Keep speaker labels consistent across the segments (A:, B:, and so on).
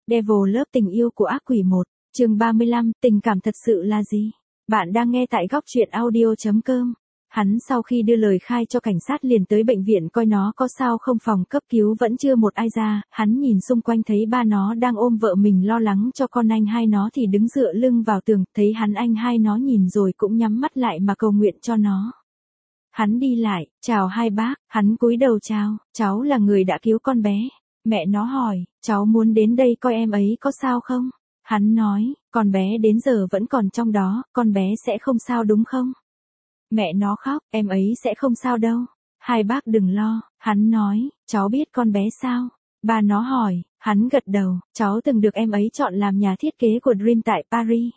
A: Devil Love tình yêu của ác quỷ 1, chương 35, tình cảm thật sự là gì? Bạn đang nghe tại góc truyện audio.com. Hắn sau khi đưa lời khai cho cảnh sát liền tới bệnh viện coi nó có sao không, phòng cấp cứu vẫn chưa một ai ra, hắn nhìn xung quanh thấy ba nó đang ôm vợ mình lo lắng cho con, anh hai nó thì đứng dựa lưng vào tường, thấy hắn anh hai nó nhìn rồi cũng nhắm mắt lại mà cầu nguyện cho nó. Hắn đi lại, chào hai bác, hắn cúi đầu chào, cháu là người đã cứu con bé. Mẹ nó hỏi, cháu muốn đến đây coi em ấy có sao không? Hắn nói, con bé đến giờ vẫn còn trong đó, con bé sẽ không sao đúng không? Mẹ nó khóc, em ấy sẽ không sao đâu. Hai bác đừng lo, hắn nói, cháu biết con bé sao? Ba nó hỏi, hắn gật đầu, cháu từng được em ấy chọn làm nhà thiết kế của Dream tại Paris.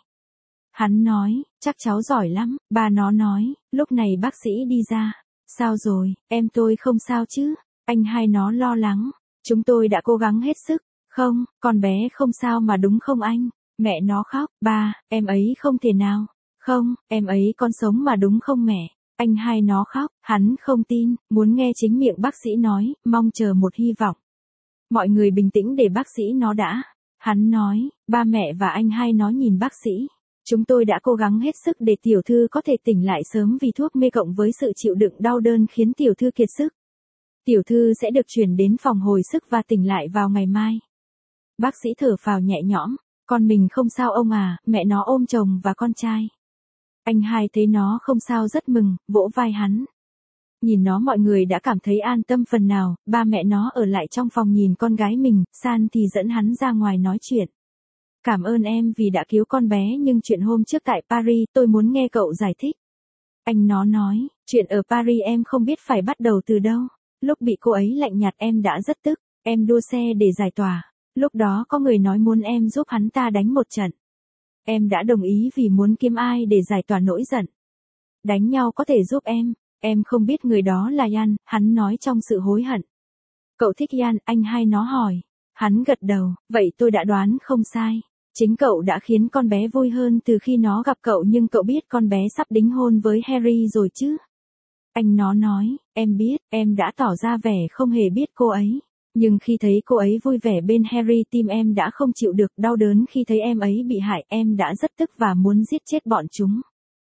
A: Hắn nói, chắc cháu giỏi lắm. Ba nó nói, lúc này bác sĩ đi ra. Sao rồi, em tôi không sao chứ? Anh hai nó lo lắng. Chúng tôi đã cố gắng hết sức. Không, con bé không sao mà đúng không anh? Mẹ nó khóc, ba, em ấy không thể nào. Không, em ấy còn sống mà đúng không mẹ? Anh hai nó khóc, hắn không tin, muốn nghe chính miệng bác sĩ nói, mong chờ một hy vọng. Mọi người bình tĩnh để bác sĩ nó đã. Hắn nói, ba mẹ và anh hai nó nhìn bác sĩ. Chúng tôi đã cố gắng hết sức để tiểu thư có thể tỉnh lại sớm vì thuốc mê cộng với sự chịu đựng đau đớn khiến tiểu thư kiệt sức. Tiểu thư sẽ được chuyển đến phòng hồi sức và tỉnh lại vào ngày mai. Bác sĩ thở phào nhẹ nhõm, con mình không sao ông à, mẹ nó ôm chồng và con trai. Anh hai thấy nó không sao rất mừng, vỗ vai hắn. Nhìn nó mọi người đã cảm thấy an tâm phần nào, ba mẹ nó ở lại trong phòng nhìn con gái mình, San thì dẫn hắn ra ngoài nói chuyện. Cảm ơn em vì đã cứu con bé nhưng chuyện hôm trước tại Paris tôi muốn nghe cậu giải thích. Anh nó nói, chuyện ở Paris em không biết phải bắt đầu từ đâu. Lúc bị cô ấy lạnh nhạt em đã rất tức, em đua xe để giải tỏa. Lúc đó có người nói muốn em giúp hắn ta đánh một trận. Em đã đồng ý vì muốn kiếm ai để giải tỏa nỗi giận. Đánh nhau có thể giúp em không biết người đó là Yan, hắn nói trong sự hối hận. Cậu thích Yan, anh hai nó hỏi. Hắn gật đầu, vậy tôi đã đoán không sai. Chính cậu đã khiến con bé vui hơn từ khi nó gặp cậu, nhưng cậu biết con bé sắp đính hôn với Harry rồi chứ? Anh nó nói, em biết, em đã tỏ ra vẻ không hề biết cô ấy. Nhưng khi thấy cô ấy vui vẻ bên Harry tim em đã không chịu được, đau đớn khi thấy em ấy bị hại, em đã rất tức và muốn giết chết bọn chúng.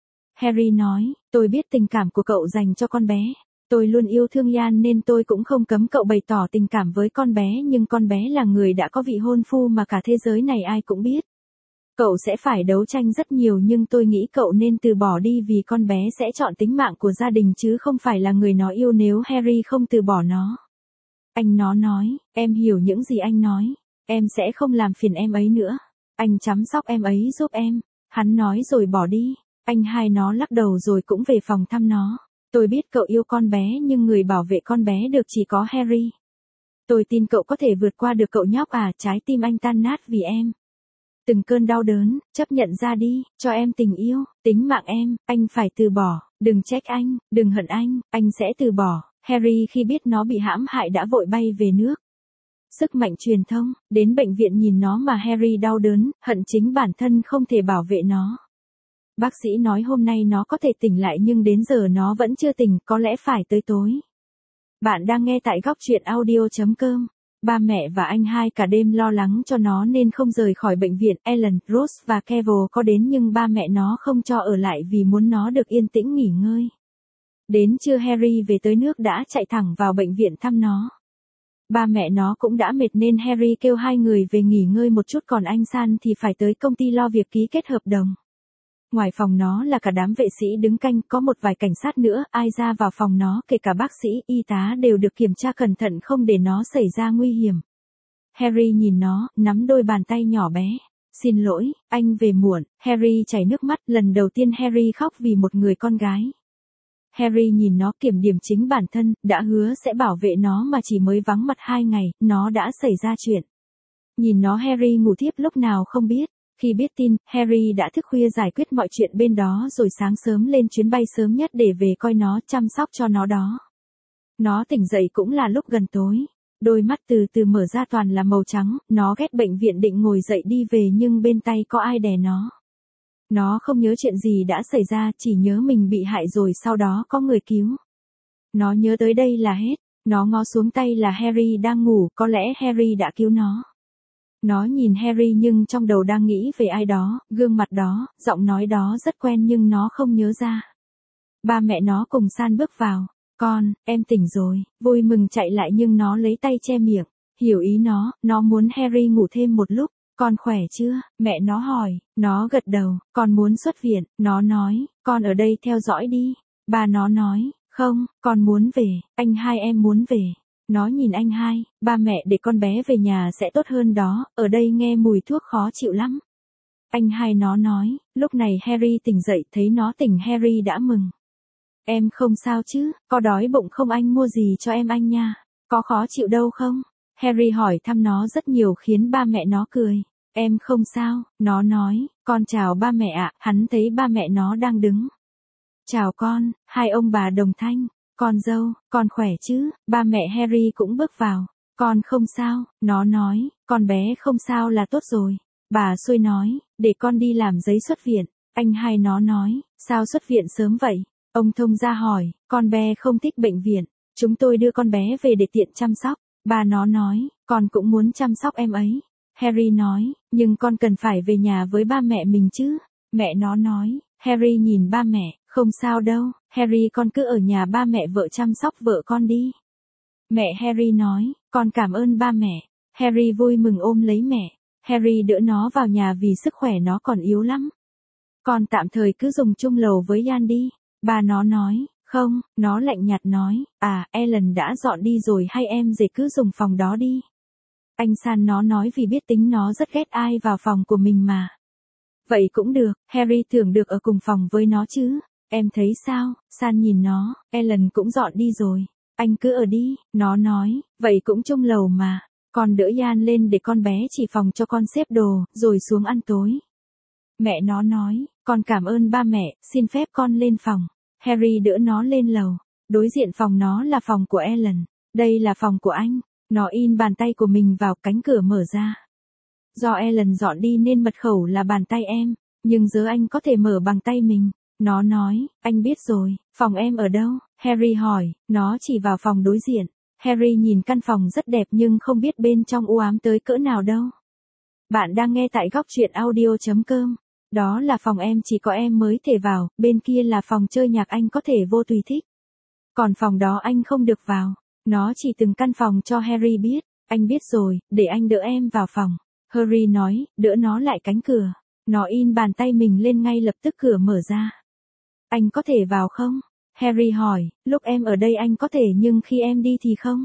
A: Harry nói, tôi biết tình cảm của cậu dành cho con bé. Tôi luôn yêu thương Yan nên tôi cũng không cấm cậu bày tỏ tình cảm với con bé, nhưng con bé là người đã có vị hôn phu mà cả thế giới này ai cũng biết. Cậu sẽ phải đấu tranh rất nhiều nhưng tôi nghĩ cậu nên từ bỏ đi vì con bé sẽ chọn tính mạng của gia đình chứ không phải là người nó yêu nếu Harry không từ bỏ nó. Anh nó nói, em hiểu những gì anh nói. Em sẽ không làm phiền em ấy nữa. Anh chăm sóc em ấy giúp em. Hắn nói rồi bỏ đi. Anh hai nó lắc đầu rồi cũng về phòng thăm nó. Tôi biết cậu yêu con bé nhưng người bảo vệ con bé được chỉ có Harry. Tôi tin cậu có thể vượt qua được cậu nhóc à, trái tim anh tan nát vì em. Từng cơn đau đớn, chấp nhận ra đi, cho em tình yêu, tính mạng em, anh phải từ bỏ, đừng trách anh, đừng hận anh sẽ từ bỏ. Harry khi biết nó bị hãm hại đã vội bay về nước. Sức mạnh truyền thông, đến bệnh viện nhìn nó mà Harry đau đớn, hận chính bản thân không thể bảo vệ nó. Bác sĩ nói hôm nay nó có thể tỉnh lại nhưng đến giờ nó vẫn chưa tỉnh, có lẽ phải tới tối. Bạn đang nghe tại góc truyện audio.com. Ba mẹ và anh hai cả đêm lo lắng cho nó nên không rời khỏi bệnh viện. Ellen, Rose và Kevin có đến nhưng ba mẹ nó không cho ở lại vì muốn nó được yên tĩnh nghỉ ngơi. Đến trưa Harry về tới nước đã chạy thẳng vào bệnh viện thăm nó. Ba mẹ nó cũng đã mệt nên Harry kêu hai người về nghỉ ngơi một chút, còn anh San thì phải tới công ty lo việc ký kết hợp đồng. Ngoài phòng nó là cả đám vệ sĩ đứng canh, có một vài cảnh sát nữa, ai ra vào phòng nó kể cả bác sĩ, y tá đều được kiểm tra cẩn thận không để nó xảy ra nguy hiểm. Harry nhìn nó, nắm đôi bàn tay nhỏ bé. Xin lỗi, anh về muộn. Harry chảy nước mắt, lần đầu tiên Harry khóc vì một người con gái. Harry nhìn nó kiểm điểm chính bản thân, đã hứa sẽ bảo vệ nó mà chỉ mới vắng mặt 2 ngày, nó đã xảy ra chuyện. Nhìn nó Harry ngủ thiếp lúc nào không biết. Khi biết tin, Harry đã thức khuya giải quyết mọi chuyện bên đó rồi sáng sớm lên chuyến bay sớm nhất để về coi nó, chăm sóc cho nó đó. Nó tỉnh dậy cũng là lúc gần tối. Đôi mắt từ từ mở ra toàn là màu trắng, nó ghét bệnh viện định ngồi dậy đi về nhưng bên tay có ai đè nó. Nó không nhớ chuyện gì đã xảy ra, chỉ nhớ mình bị hại rồi sau đó có người cứu. Nó nhớ tới đây là hết. Nó ngó xuống tay là Harry đang ngủ, có lẽ Harry đã cứu nó. Nó nhìn Harry nhưng trong đầu đang nghĩ về ai đó, gương mặt đó, giọng nói đó rất quen nhưng nó không nhớ ra. Ba mẹ nó cùng San bước vào. Con, em tỉnh rồi, vui mừng chạy lại nhưng nó lấy tay che miệng. Hiểu ý nó muốn Harry ngủ thêm một lúc. Con khỏe chưa? Mẹ nó hỏi, nó gật đầu, con muốn xuất viện, nó nói, con ở đây theo dõi đi. Ba nó nói, không, con muốn về, anh hai em muốn về. Nó nhìn anh hai, ba mẹ để con bé về nhà sẽ tốt hơn đó, ở đây nghe mùi thuốc khó chịu lắm. Anh hai nó nói, lúc này Harry tỉnh dậy thấy nó tỉnh Harry đã mừng. Em không sao chứ, có đói bụng không anh mua gì cho em anh nha, có khó chịu đâu không? Harry hỏi thăm nó rất nhiều khiến ba mẹ nó cười. Em không sao, nó nói, con chào ba mẹ ạ, hắn thấy ba mẹ nó đang đứng. Chào con, hai ông bà đồng thanh, con dâu, con khỏe chứ, ba mẹ Harry cũng bước vào. Con không sao, nó nói, con bé không sao là tốt rồi. Bà xui nói, để con đi làm giấy xuất viện. Anh hai nó nói, sao xuất viện sớm vậy? Ông thông gia hỏi, con bé không thích bệnh viện, chúng tôi đưa con bé về để tiện chăm sóc. Bà nó nói, con cũng muốn chăm sóc em ấy. Harry nói, nhưng con cần phải về nhà với ba mẹ mình chứ. Mẹ nó nói, Harry nhìn ba mẹ, không sao đâu, Harry con cứ ở nhà ba mẹ vợ chăm sóc vợ con đi. Mẹ Harry nói, con cảm ơn ba mẹ. Harry vui mừng ôm lấy mẹ. Harry đỡ nó vào nhà vì sức khỏe nó còn yếu lắm. Con tạm thời cứ dùng chung lầu với Ian đi. Bà nó nói, không, nó lạnh nhạt nói, Ellen đã dọn đi rồi hay em dễ cứ dùng phòng đó đi. Anh San nó nói vì biết tính nó rất ghét ai vào phòng của mình mà. Vậy cũng được, Harry tưởng được ở cùng phòng với nó chứ. Em thấy sao? San nhìn nó, Ellen cũng dọn đi rồi. Anh cứ ở đi, nó nói, vậy cũng chung lầu mà. Con đỡ Ian lên để con bé chỉ phòng cho con xếp đồ, rồi xuống ăn tối. Mẹ nó nói, con cảm ơn ba mẹ, xin phép con lên phòng. Harry đỡ nó lên lầu. Đối diện phòng nó là phòng của Ellen. Đây là phòng của anh. Nó in bàn tay của mình vào cánh cửa mở ra. Do Ellen dọn đi nên mật khẩu là bàn tay em, nhưng giờ anh có thể mở bằng tay mình. Nó nói, anh biết rồi, phòng em ở đâu? Harry hỏi, nó chỉ vào phòng đối diện. Harry nhìn căn phòng rất đẹp nhưng không biết bên trong u ám tới cỡ nào đâu. Bạn đang nghe tại góc truyện audio.com. Đó là phòng em chỉ có em mới thể vào, bên kia là phòng chơi nhạc anh có thể vô tùy thích. Còn phòng đó anh không được vào. Nó chỉ từng căn phòng cho Harry biết. Anh biết rồi, để anh đỡ em vào phòng. Harry nói, đỡ nó lại cánh cửa. Nó in bàn tay mình lên ngay lập tức cửa mở ra. Anh có thể vào không? Harry hỏi, lúc em ở đây anh có thể nhưng khi em đi thì không.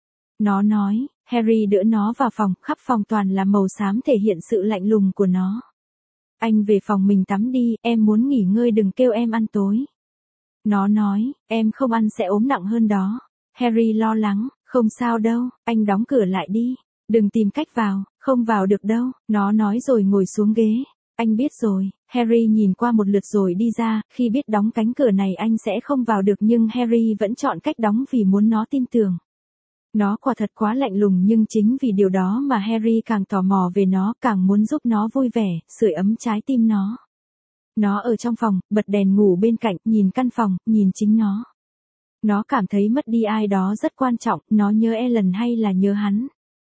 A: Nó nói, Harry đỡ nó vào phòng, khắp phòng toàn là màu xám thể hiện sự lạnh lùng của nó. Anh về phòng mình tắm đi, em muốn nghỉ ngơi đừng kêu em ăn tối. Nó nói, em không ăn sẽ ốm nặng hơn đó. Harry lo lắng, không sao đâu, anh đóng cửa lại đi. Đừng tìm cách vào, không vào được đâu. Nó nói rồi ngồi xuống ghế. Anh biết rồi. Harry nhìn qua một lượt rồi đi ra, khi biết đóng cánh cửa này anh sẽ không vào được nhưng Harry vẫn chọn cách đóng vì muốn nó tin tưởng. Nó quả thật quá lạnh lùng nhưng chính vì điều đó mà Harry càng tò mò về nó, càng muốn giúp nó vui vẻ, sưởi ấm trái tim nó. Nó ở trong phòng, bật đèn ngủ bên cạnh, nhìn căn phòng, nhìn chính nó. Nó cảm thấy mất đi ai đó rất quan trọng, nó nhớ Ellen hay là nhớ hắn.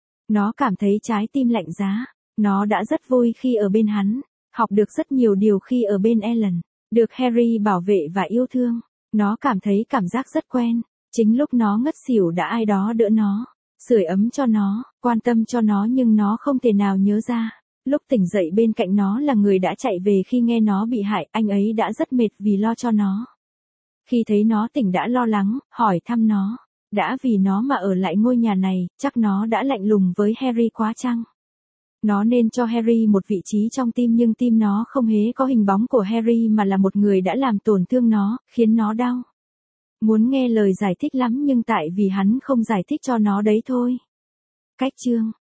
A: Nó cảm thấy trái tim lạnh giá. Nó đã rất vui khi ở bên hắn, học được rất nhiều điều khi ở bên Ellen, được Harry bảo vệ và yêu thương. Nó cảm thấy cảm giác rất quen. Chính lúc nó ngất xỉu đã ai đó đỡ nó, sưởi ấm cho nó, quan tâm cho nó nhưng nó không thể nào nhớ ra. Lúc tỉnh dậy bên cạnh nó là người đã chạy về khi nghe nó bị hại, anh ấy đã rất mệt vì lo cho nó. Khi thấy nó tỉnh đã lo lắng, hỏi thăm nó. Đã vì nó mà ở lại ngôi nhà này, chắc nó đã lạnh lùng với Harry quá chăng? Nó nên cho Harry một vị trí trong tim nhưng tim nó không hề có hình bóng của Harry mà là một người đã làm tổn thương nó, khiến nó đau. Muốn nghe lời giải thích lắm nhưng tại vì hắn không giải thích cho nó đấy thôi. Cách chương